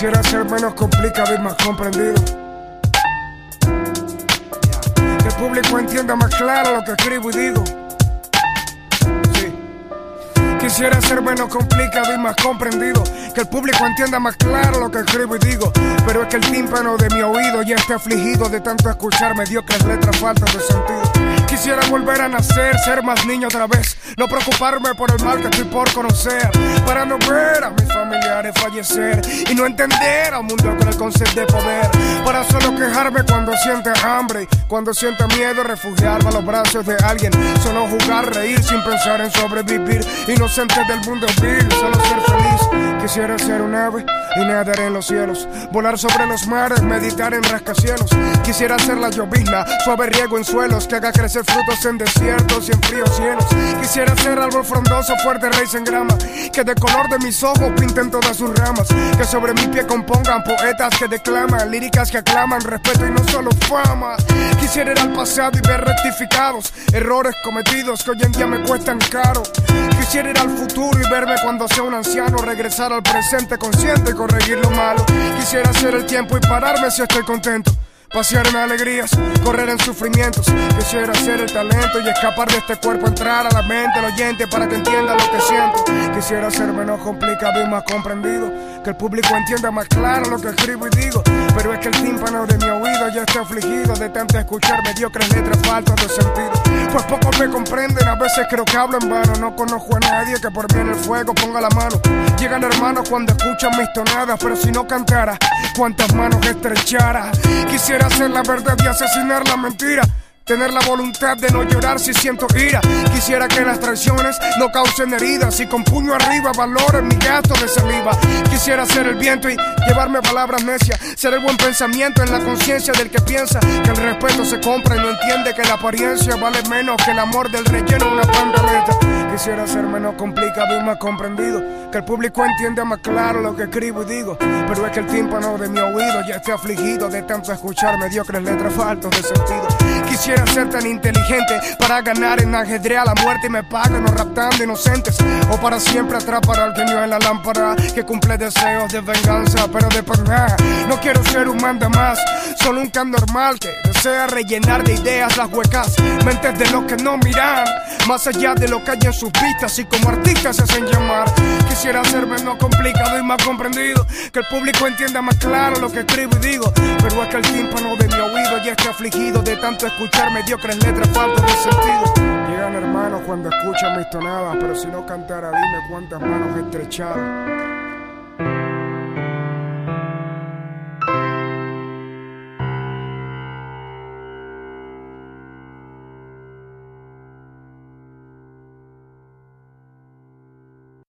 Quisiera ser menos complicado y más comprendido. Que el público entienda más claro lo que escribo y digo. Sí. Quisiera ser menos complicado y más comprendido. Que el público entienda más claro lo que escribo y digo. Pero es que el tímpano de mi oído ya está afligido de tanto escuchar mediocres letras faltas de sentido. Quisiera volver a nacer, ser más niño otra vez. No preocuparme por el mal que estoy por conocer. Para no ver a mis familiares fallecer. Y no entender al mundo con el concepto de poder. Para solo quejarme cuando siente hambre. Cuando siente miedo, refugiarme a los brazos de alguien. Solo jugar, reír sin pensar en sobrevivir. Inocente del mundo vil, solo ser feliz. Quisiera ser un ave y nadar en los cielos. Volar sobre los mares, meditar en rascacielos. Quisiera ser la llovizna, suave riego en suelos. Que haga crecer frutos en desiertos y en fríos cielos. Quisiera ser árbol frondoso, fuerte raíz en grama. Que de color de mis ojos pinten todas sus ramas. Que sobre mi pie compongan poetas que declaman, líricas que aclaman respeto y no solo fama. Quisiera ir al pasado y ver rectificados errores cometidos que hoy en día me cuestan caro. Quisiera ir al futuro y verme cuando sea un anciano. Regresar al presente consciente y corregir lo malo. Quisiera hacer el tiempo y pararme si estoy contento. Pasear en alegrías, correr en sufrimientos. Quisiera ser el talento y escapar de este cuerpo. Entrar a la mente del oyente para que entienda lo que siento. Quisiera ser menos complicado y más comprendido. Que el público entienda más claro lo que escribo y digo. Pero es que el tímpano de mi oído ya está afligido de tanto escuchar mediocres letras faltas de sentido. Pues pocos me comprenden, a veces creo que hablo en vano. No conozco a nadie que por mí en el fuego ponga la mano. Llegan hermanos cuando escuchan mis tonadas. Pero si no cantara, cuántas manos estrechara. Quisiera hacer la verdad y asesinar la mentira. Tener la voluntad de no llorar si siento ira. Quisiera que las traiciones no causen heridas. Y con puño arriba valoren mi gasto de saliva. Quisiera ser el viento y llevarme palabras necias. Ser el buen pensamiento en la conciencia del que piensa que el respeto se compra y no entiende que la apariencia vale menos que el amor del relleno de una pantaleta. Quisiera ser menos complicado y más comprendido. Que el público entienda más claro lo que escribo y digo. Pero es que el tímpano de mi oído ya está afligido de tanto escuchar mediocres letras faltas de sentido. Quisiera ser tan inteligente para ganar en ajedrez a la muerte y me pagan o raptando inocentes. O para siempre atrapar al genio en la lámpara que cumple deseos de venganza, pero de por nada. No quiero ser un manda más, solo un can normal que desea rellenar de ideas las huecas mentes de los que no miran más allá de lo que hay en sus vistas y como artistas se hacen llamar. Quisiera ser menos complicado y más comprendido. Que el público entienda más claro lo que escribo y digo. Pero es que el tímpano de mi oído ya está afligido de tanto escuchar mediocres letras faltas de sentido. Llegan hermanos cuando escuchan mis tonadas. Pero si no cantara, dime cuántas manos estrechadas.